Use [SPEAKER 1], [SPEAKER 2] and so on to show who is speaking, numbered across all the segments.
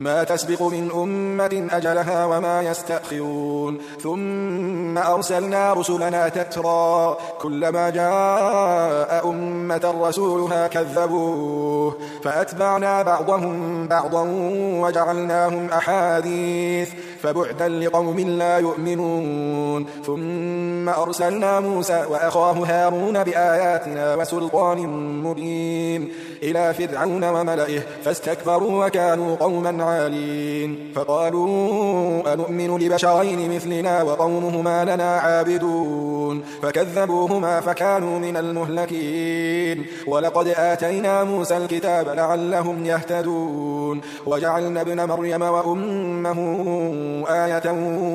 [SPEAKER 1] ما تسبق من أمة أجلها وما يستأخرون ثم أرسلنا رسلنا تترى كلما جاء أمة رسولها كذبوه فأتبعنا بعضهم بعضا وجعلناهم أحاديث فبعدا لقوم لا يؤمنون ثم أرسلنا موسى وأخاه هارون بآياتنا وسلطان مبين إلى فرعون وملئه فاستكبروا وكانوا قوما عالين فقالوا أنؤمن لبشرين مثلنا وقومهما لنا عابدون فكذبوهما فكانوا من المهلكين ولقد آتينا موسى الكتاب لعلهم يهتدون وجعلنا ابن مريم وأمه آية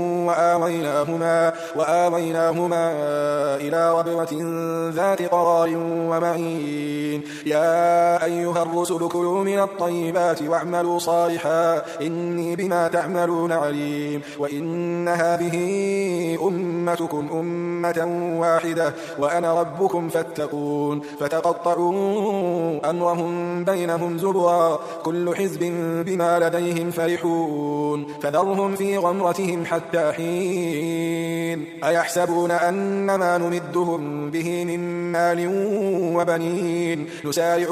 [SPEAKER 1] وآويناهما إلى ربوة ذات قرار ومعين يا أيها الرسل كلوا من الطيبات واعملوا صالحا إني بما تعملون عليم وإن هذه أمتكم أمة واحدة وأنا ربكم فاتقون فتقطعوا أمرهم بينهم زبرا كل حزب بما لديهم فرحون فذرهم في غمرتهم حتى حين أيحسبون أنما نمدهم به من مال وبنين نسارع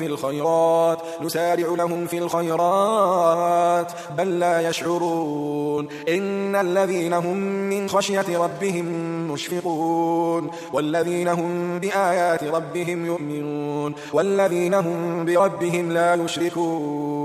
[SPEAKER 1] لهم في الخيرات بل لا يشعرون إن الذين هم من خشية ربهم مشفقون والذين هم بآيات ربهم يؤمنون والذين هم بربهم لا يشركون